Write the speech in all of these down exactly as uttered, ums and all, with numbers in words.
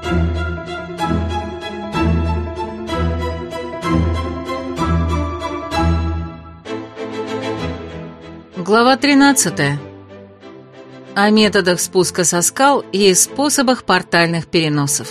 Глава тринадцатая. О методах спуска со скал и способах портальных переносов.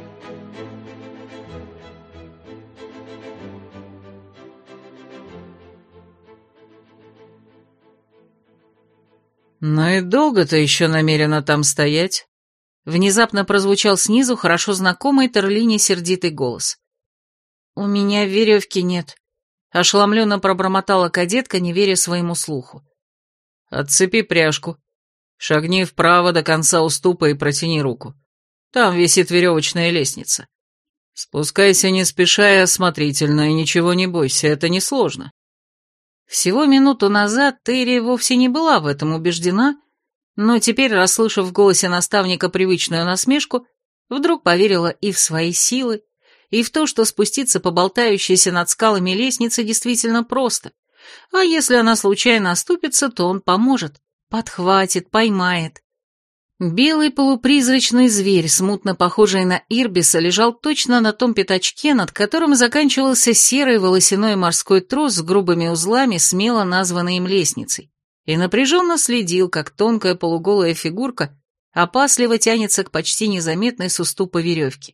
«Ну и долго ты еще намерена там стоять?» Внезапно прозвучал снизу хорошо знакомый Терлине сердитый голос. «У меня веревки нет», — ошеломленно пробормотала кадетка, не веря своему слуху. «Отцепи пряжку, шагни вправо до конца уступа и протяни руку. Там висит веревочная лестница. Спускайся не спеша и осмотрительно, и ничего не бойся, это несложно». Всего минуту назад Терри вовсе не была в этом убеждена, но теперь, расслышав в голосе наставника привычную насмешку, вдруг поверила и в свои силы, и в то, что спуститься по болтающейся над скалами лестнице действительно просто, а если она случайно оступится, то он поможет, подхватит, поймает. Белый полупризрачный зверь, смутно похожий на Ирбиса, лежал точно на том пятачке, над которым заканчивался серый волосяной морской трос с грубыми узлами, смело названной им лестницей, и напряженно следил, как тонкая полуголая фигурка опасливо тянется к почти незаметной с уступа веревки.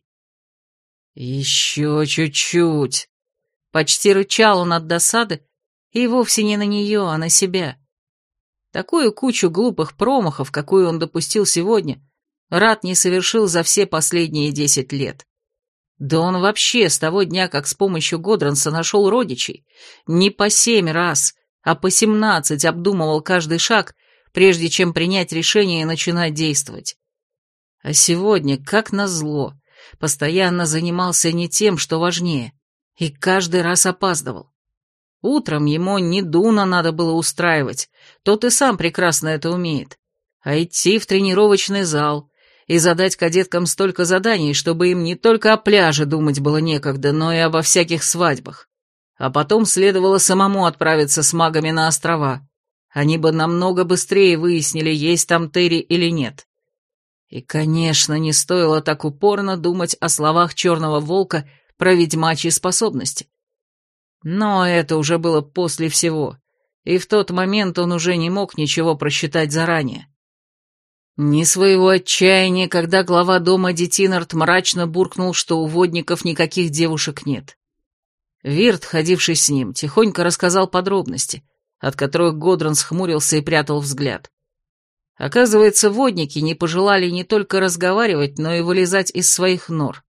«Еще чуть-чуть!» Почти рычал он от досады, и вовсе не на нее, а на себя. Такую кучу глупых промахов, какую он допустил сегодня, Рат не совершил за все последние десять лет. Да он вообще с того дня, как с помощью Годранса нашел родичей, не по семь раз, а по семнадцать обдумывал каждый шаг, прежде чем принять решение и начинать действовать. А сегодня, как назло, постоянно занимался не тем, что важнее, и каждый раз опаздывал. Утром ему не Дуна надо было устраивать, тот и сам прекрасно это умеет, а идти в тренировочный зал и задать кадеткам столько заданий, чтобы им не только о пляже думать было некогда, но и обо всяких свадьбах. А потом следовало самому отправиться с магами на острова. Они бы намного быстрее выяснили, есть там Терри или нет. И, конечно, не стоило так упорно думать о словах черного волка про ведьмачьи способности. Но это уже было после всего, и в тот момент он уже не мог ничего просчитать заранее. Ни своего отчаяния, когда глава дома Детинард мрачно буркнул, что у водников никаких девушек нет. Вирт, ходивший с ним, тихонько рассказал подробности, от которых Годранс хмурился и прятал взгляд. Оказывается, водники не пожелали не только разговаривать, но и вылезать из своих нор.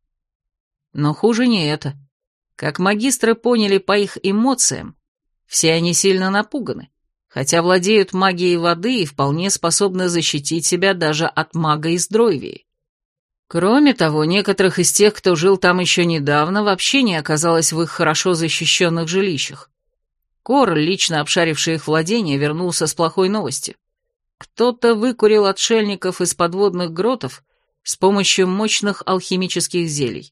Но хуже не это. Как магистры поняли по их эмоциям, все они сильно напуганы, хотя владеют магией воды и вполне способны защитить себя даже от мага из Дройвии. Кроме того, некоторых из тех, кто жил там еще недавно, вообще не оказалось в их хорошо защищенных жилищах. Кор, лично обшаривший их владения, вернулся с плохой новостью. Кто-то выкурил отшельников из подводных гротов с помощью мощных алхимических зелий.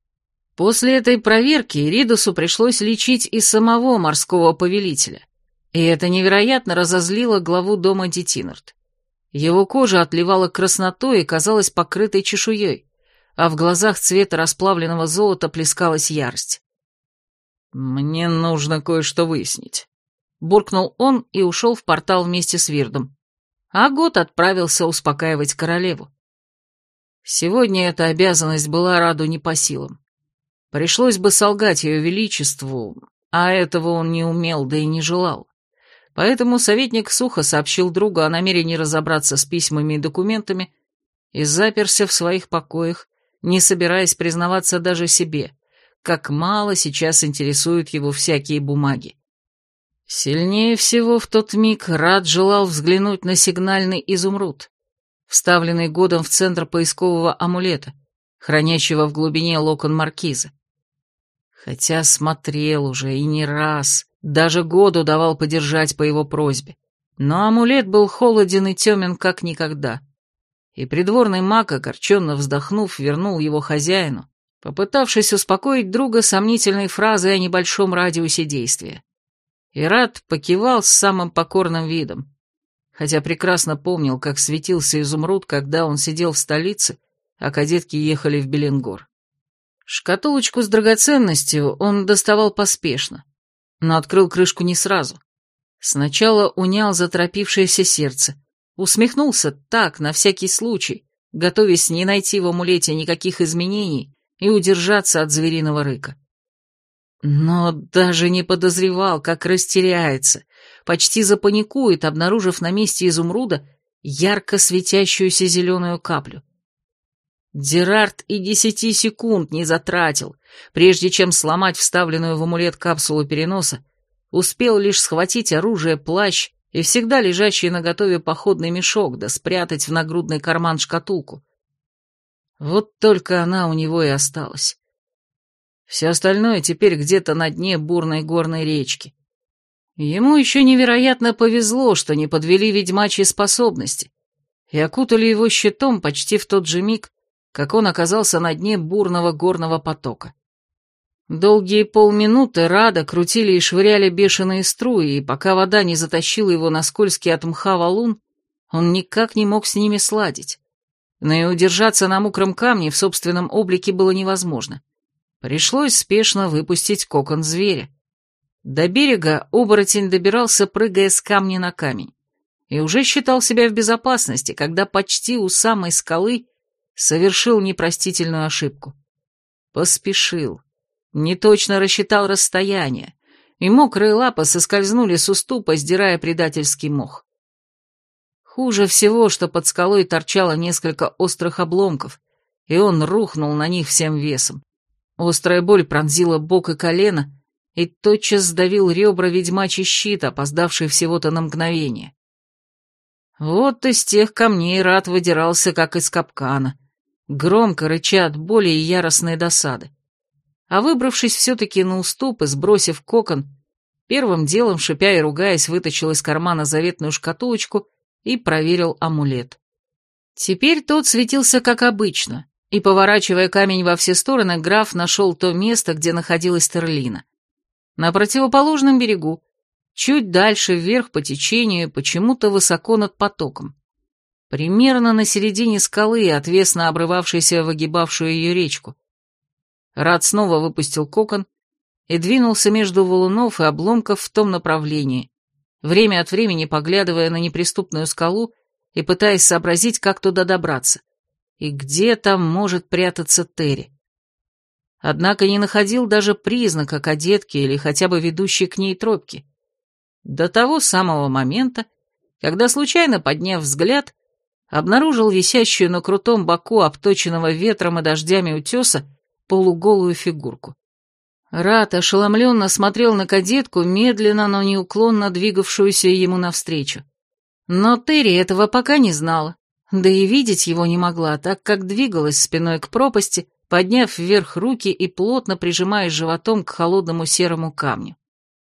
После этой проверки Иридусу пришлось лечить и самого морского повелителя, и это невероятно разозлило главу дома Детинард. Его кожа отливала краснотой и казалась покрытой чешуей, а в глазах цвета расплавленного золота плескалась ярость. «Мне нужно кое-что выяснить», — буркнул он и ушел в портал вместе с Вирдом, а Гот отправился успокаивать королеву. Сегодня эта обязанность была Раду не по силам. Пришлось бы солгать ее величеству, а этого он не умел, да и не желал. Поэтому советник сухо сообщил другу о намерении разобраться с письмами и документами и заперся в своих покоях, не собираясь признаваться даже себе, как мало сейчас интересуют его всякие бумаги. Сильнее всего в тот миг Рад желал взглянуть на сигнальный изумруд, вставленный Годом в центр поискового амулета, хранящего в глубине локон маркиза. Хотя смотрел уже и не раз, даже Году давал подержать по его просьбе, но амулет был холоден и темен как никогда, и придворный маг, огорченно вздохнув, вернул его хозяину, попытавшись успокоить друга сомнительной фразой о небольшом радиусе действия. И Рад покивал с самым покорным видом, хотя прекрасно помнил, как светился изумруд, когда он сидел в столице а кадетки ехали в Беленгор. Шкатулочку с драгоценностью он доставал поспешно, но открыл крышку не сразу. Сначала унял заторопившееся сердце, усмехнулся так, на всякий случай, готовясь не найти в амулете никаких изменений и удержаться от звериного рыка. Но даже не подозревал, как растеряется, почти запаникует, обнаружив на месте изумруда ярко светящуюся зеленую каплю. Дерард и десяти секунд не затратил, прежде чем сломать вставленную в амулет капсулу переноса, успел лишь схватить оружие, плащ и всегда лежащий наготове походный мешок, да спрятать в нагрудный карман шкатулку. Вот только она у него и осталась. Все остальное теперь где-то на дне бурной горной речки. Ему еще невероятно повезло, что не подвели ведьмачьи способности и окутали его щитом почти в тот же миг, как он оказался на дне бурного горного потока. Долгие полминуты Рада крутили и швыряли бешеные струи, и пока вода не затащила его на скользкий от мха валун, он никак не мог с ними сладить. Но и удержаться на мокром камне в собственном облике было невозможно. Пришлось спешно выпустить кокон зверя. До берега оборотень добирался, прыгая с камня на камень, и уже считал себя в безопасности, когда почти у самой скалы совершил непростительную ошибку. Поспешил, неточно рассчитал расстояние, и мокрые лапы соскользнули с уступа, сдирая предательский мох. Хуже всего, что под скалой торчало несколько острых обломков, и он рухнул на них всем весом. Острая боль пронзила бок и колено, и тотчас сдавил ребра ведьмачий щит, опоздавший всего-то на мгновение. Вот из тех камней Рад выдирался, как из капкана, громко рыча от боли и яростной досады. А выбравшись все-таки на уступ и сбросив кокон, первым делом, шипя и ругаясь, вытащил из кармана заветную шкатулочку и проверил амулет. Теперь тот светился как обычно, и, поворачивая камень во все стороны, граф нашел то место, где находилась Терлина. На противоположном берегу, чуть дальше вверх по течению, почему-то высоко над потоком. Примерно на середине скалы, отвесно обрывавшейся в огибавшую ее речку. Рад снова выпустил кокон и двинулся между валунов и обломков в том направлении, время от времени поглядывая на неприступную скалу и пытаясь сообразить, как туда добраться, и где там может прятаться Терри. Однако не находил даже признака кадетки или хотя бы ведущей к ней тропки. До того самого момента, когда, случайно подняв взгляд, обнаружил висящую на крутом боку обточенного ветром и дождями утеса полуголую фигурку. Рад ошеломленно смотрел на кадетку, медленно, но неуклонно двигавшуюся ему навстречу. Но Терри этого пока не знала, да и видеть его не могла, так как двигалась спиной к пропасти, подняв вверх руки и плотно прижимаясь животом к холодному серому камню.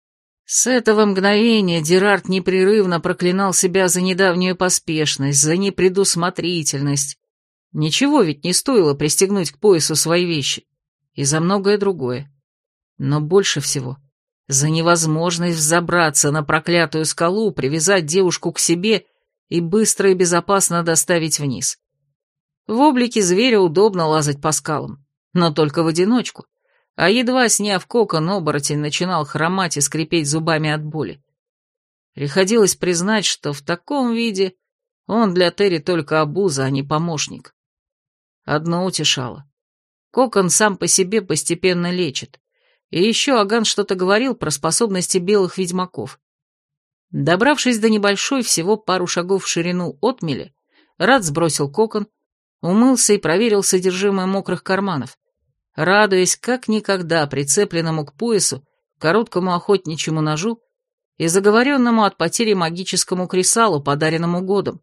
С этого мгновения Дерард непрерывно проклинал себя за недавнюю поспешность, за непредусмотрительность. Ничего ведь не стоило пристегнуть к поясу свои вещи, и за многое другое. Но больше всего за невозможность взобраться на проклятую скалу, привязать девушку к себе и быстро и безопасно доставить вниз. В облике зверя удобно лазать по скалам, но только в одиночку, а едва сняв кокон, оборотень начинал хромать и скрипеть зубами от боли. Приходилось признать, что в таком виде он для Терри только обуза, а не помощник. Одно утешало. Кокон сам по себе постепенно лечит, и еще Аган что-то говорил про способности белых ведьмаков. Добравшись до небольшой, всего пару шагов в ширину отмели, Рад сбросил кокон, умылся и проверил содержимое мокрых карманов, радуясь как никогда прицепленному к поясу короткому охотничьему ножу и заговоренному от потери магическому кресалу, подаренному годом.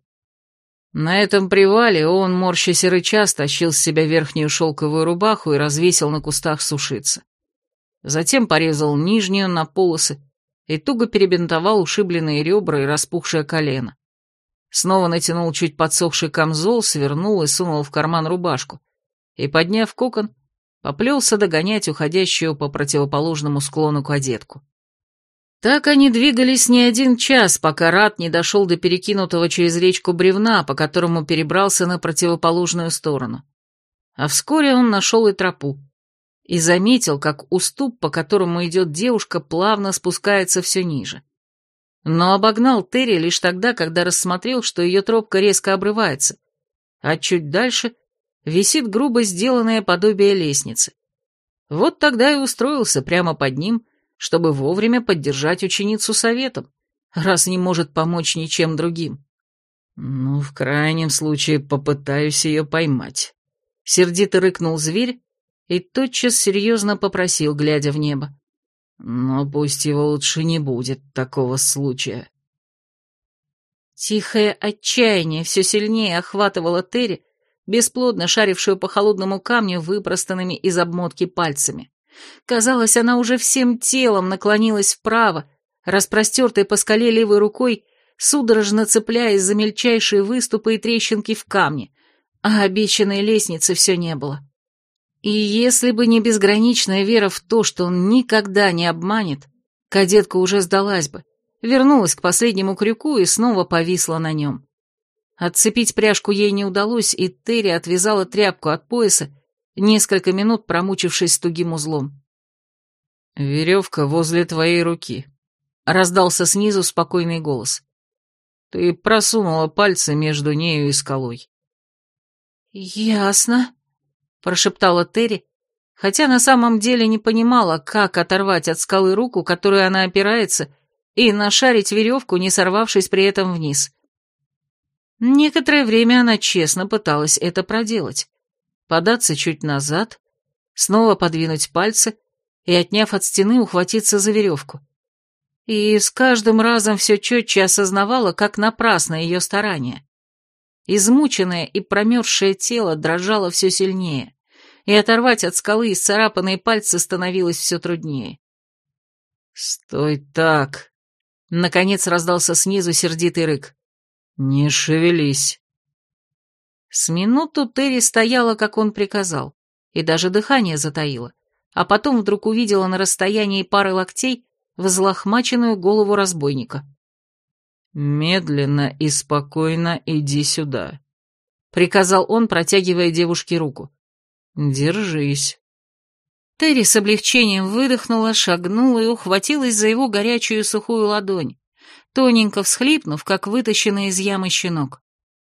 На этом привале он, морщась и рыча, стащил с себя верхнюю шелковую рубаху и развесил на кустах сушиться. Затем порезал нижнюю на полосы и туго перебинтовал ушибленные ребра и распухшее колено. Снова натянул чуть подсохший камзол, свернул и сунул в карман рубашку, и, подняв кокон, поплелся догонять уходящую по противоположному склону кадетку. Так они двигались не один час, пока Рад не дошел до перекинутого через речку бревна, по которому перебрался на противоположную сторону. А вскоре он нашел и тропу. И заметил, как уступ, по которому идет девушка, плавно спускается все ниже. Но обогнал Терри лишь тогда, когда рассмотрел, что ее тропка резко обрывается, а чуть дальше висит грубо сделанное подобие лестницы. Вот тогда и устроился прямо под ним, чтобы вовремя поддержать ученицу советом, раз не может помочь ничем другим. «Ну, в крайнем случае попытаюсь ее поймать», — сердито рыкнул зверь и тотчас серьезно попросил, глядя в небо. «Но пусть его лучше не будет такого случая». Тихое отчаяние все сильнее охватывало Терри, бесплодно шарившую по холодному камню выпростанными из обмотки пальцами. Казалось, она уже всем телом наклонилась вправо, распростертой по скале левой рукой, судорожно цепляясь за мельчайшие выступы и трещинки в камне, а обещанной лестницы все не было. И если бы не безграничная вера в то, что он никогда не обманет, кадетка уже сдалась бы, вернулась к последнему крюку и снова повисла на нем. Отцепить пряжку ей не удалось, и Терри отвязала тряпку от пояса, несколько минут промучившись тугим узлом. «Веревка возле твоей руки», — раздался снизу спокойный голос. «Ты просунула пальцы между нею и скалой». «Ясно», — прошептала Терри, хотя на самом деле не понимала, как оторвать от скалы руку, которой она опирается, и нашарить веревку, не сорвавшись при этом вниз. Некоторое время она честно пыталась это проделать. Податься чуть назад, снова подвинуть пальцы и, отняв от стены, ухватиться за веревку. И с каждым разом все четче осознавала, как напрасно ее старания. Измученное и промерзшее тело дрожало все сильнее, и оторвать от скалы исцарапанные пальцы становилось все труднее. «Стой так!» — наконец раздался снизу сердитый рык. «Не шевелись!» С минуту Терри стояла, как он приказал, и даже дыхание затаила, а потом вдруг увидела на расстоянии пары локтей взлохмаченную голову разбойника. «Медленно и спокойно иди сюда», — приказал он, протягивая девушке руку. «Держись». Терри с облегчением выдохнула, шагнула и ухватилась за его горячую сухую ладонь, тоненько всхлипнув, как вытащенный из ямы щенок.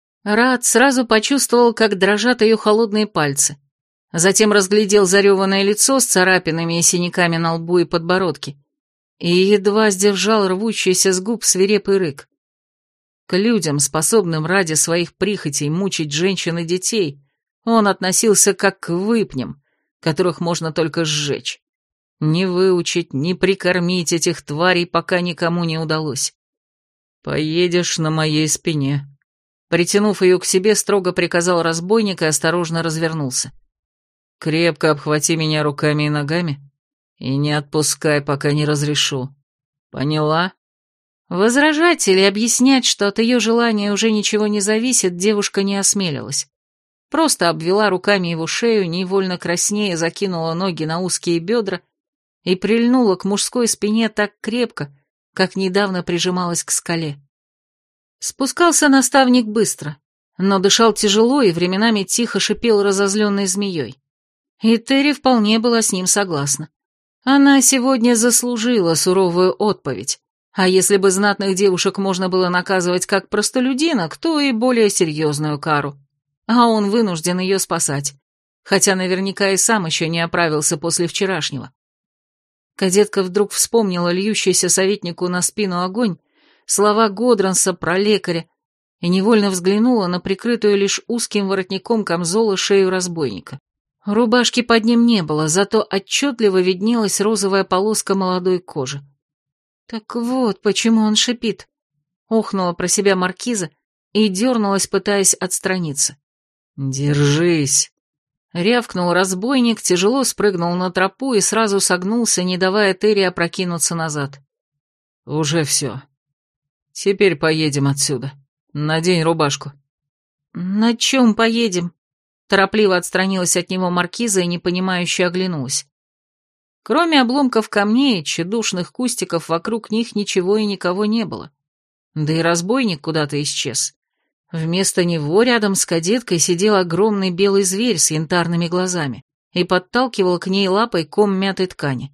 Рад сразу почувствовал, как дрожат ее холодные пальцы. Затем разглядел зареванное лицо с царапинами и синяками на лбу и подбородке и едва сдержал рвущийся с губ свирепый рык. К людям, способным ради своих прихотей мучить женщин и детей, он относился как к выпням, которых можно только сжечь. Не выучить, не прикормить этих тварей пока никому не удалось. «Поедешь на моей спине», — притянув ее к себе, строго приказал разбойник и осторожно развернулся. «Крепко обхвати меня руками и ногами и не отпускай, пока не разрешу. Поняла?» Возражать или объяснять, что от ее желания уже ничего не зависит, девушка не осмелилась. Просто обвела руками его шею, невольно краснея закинула ноги на узкие бедра и прильнула к мужской спине так крепко, как недавно прижималась к скале. Спускался наставник быстро, но дышал тяжело и временами тихо шипел разозленной змеей. И Терри вполне была с ним согласна. Она сегодня заслужила суровую отповедь, а если бы знатных девушек можно было наказывать как простолюдинок, то и более серьезную кару. А он вынужден ее спасать, хотя наверняка и сам еще не оправился после вчерашнего. Кадетка вдруг вспомнила льющийся советнику на спину огонь, слова Годранса про лекаря, и невольно взглянула на прикрытую лишь узким воротником камзола шею разбойника. Рубашки под ним не было, зато отчетливо виднелась розовая полоска молодой кожи. «Так вот, почему он шипит», — охнула про себя маркиза и дернулась, пытаясь отстраниться. «Держись!» — рявкнул разбойник, тяжело спрыгнул на тропу и сразу согнулся, не давая Терри опрокинуться назад. «Уже все. Теперь поедем отсюда. Надень рубашку». «На чем поедем?» — торопливо отстранилась от него маркиза и непонимающе оглянулась. Кроме обломков камней и тщедушных кустиков, вокруг них ничего и никого не было. Да и разбойник куда-то исчез. Вместо него рядом с кадеткой сидел огромный белый зверь с янтарными глазами и подталкивал к ней лапой ком мятой ткани.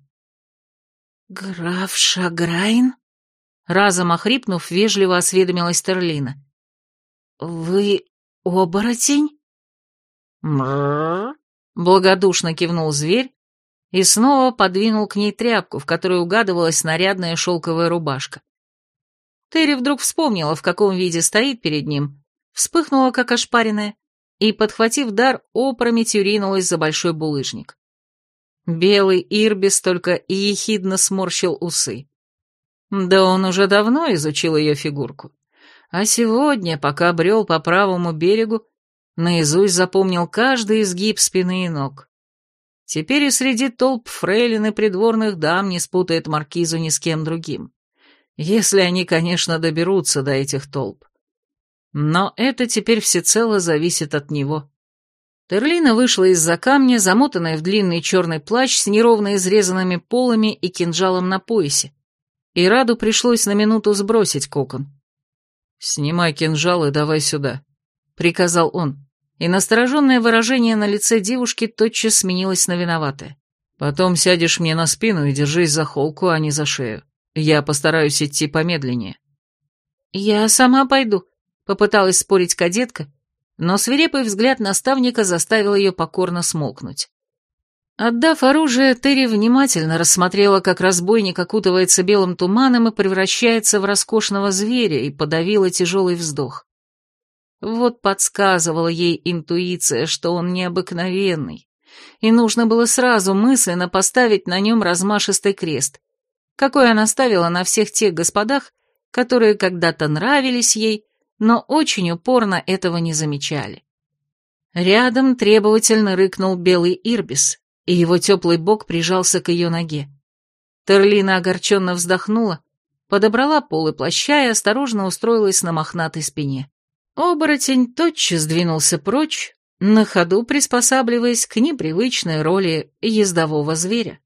«Граф Шаграйн?» Разом охрипнув, вежливо осведомилась Терлина. «Вы оборотень?» «Мрррр», благодушно кивнул зверь и снова подвинул к ней тряпку, в которой угадывалась нарядная шелковая рубашка. Терри вдруг вспомнила, в каком виде стоит перед ним, вспыхнула, как ошпаренная, и, подхватив дар, опрометью ринулась за большой булыжник. Белый ирбис только и ехидно сморщил усы. Да он уже давно изучил ее фигурку, а сегодня, пока брел по правому берегу, наизусть запомнил каждый изгиб спины и ног. Теперь и среди толп фрейлин и придворных дам не спутает маркизу ни с кем другим. Если они, конечно, доберутся до этих толп. Но это теперь всецело зависит от него. Терлина вышла из-за камня, замотанная в длинный черный плащ с неровно изрезанными полами и кинжалом на поясе, и Раду пришлось на минуту сбросить кокон. «Снимай кинжал и давай сюда», — приказал он, и настороженное выражение на лице девушки тотчас сменилось на виноватое. «Потом сядешь мне на спину и держись за холку, а не за шею. Я постараюсь идти помедленнее». «Я сама пойду», — попыталась спорить кадетка, но свирепый взгляд наставника заставил ее покорно смолкнуть. Отдав оружие, Терри внимательно рассмотрела, как разбойник окутывается белым туманом и превращается в роскошного зверя, и подавила тяжелый вздох. Вот подсказывала ей интуиция, что он необыкновенный, и нужно было сразу мысленно поставить на нем размашистый крест, какой она ставила на всех тех господах, которые когда-то нравились ей, но очень упорно этого не замечали. Рядом требовательно рыкнул белый ирбис, и его теплый бок прижался к ее ноге. Терлина огорченно вздохнула, подобрала полы плаща и осторожно устроилась на мохнатой спине. Оборотень тотчас двинулся прочь, на ходу приспосабливаясь к непривычной роли ездового зверя.